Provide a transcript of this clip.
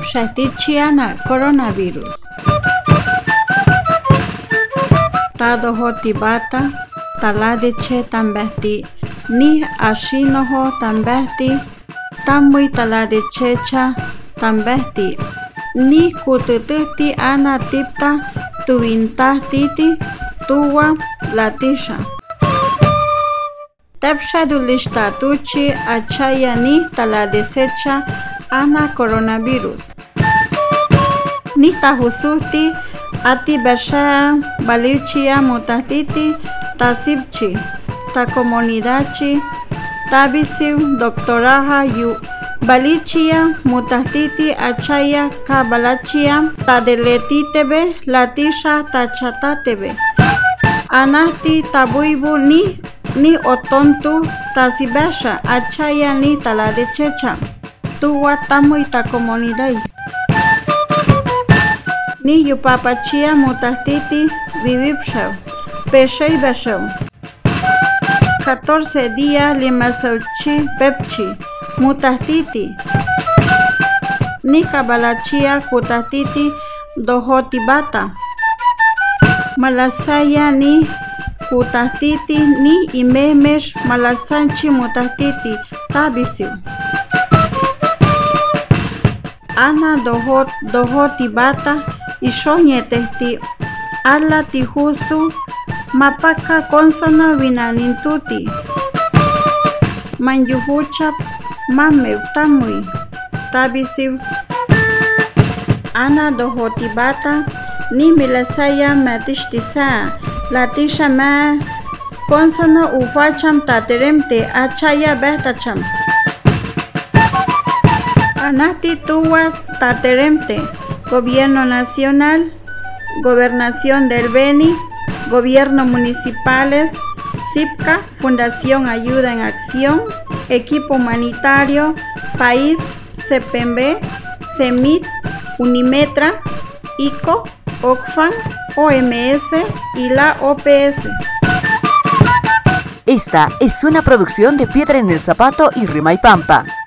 Tepshatichiana coronavirus. Tado hotibata, taladeche tambehti, ni ashinoho tambehti, tamui taladechecha tambehti, ni kutututi ana tipta, tuvinta titi, tuwa latisha. Tepshadulistatuchi achayani taladesecha ana coronavirus. Ni tahusuti ati besha balichia mutatiti tasipchi ta comunidachi tabisiu doctoraja yu balichia mutatiti achaya kabalachia tadeletitebe latisha tachatatebe anati tabuibu ni otontu tasibesha achaya ni taladechecha tuwa tamu ita comunidad ni yupapachia mutatiti vivipshau peshei beshau 14 días limasauchi pepchi mutatiti ni kabalachia kutatiti dohotibata malasaya ni kutatiti ni imemesh malasanchi mutatiti tabisiu ana dohotibata ishonyetehti ala tihusu mapaka konsona vinanintuti manyuhuchap mameu tamui tabisiu ana dohotibata ni milasaya matishtisaa latisha ma konsono ufacham tateremte achaya behtacham anati tuwa tateremte Gobierno Nacional, Gobernación del Beni, Gobierno Municipales, CIPCA, Fundación Ayuda en Acción, Equipo Humanitario, País, CPMB, CEMIT, Unimetra, ICO, OCFAN, OMS y la OPS. Esta es una producción de Piedra en el Zapato y Rima y Pampa.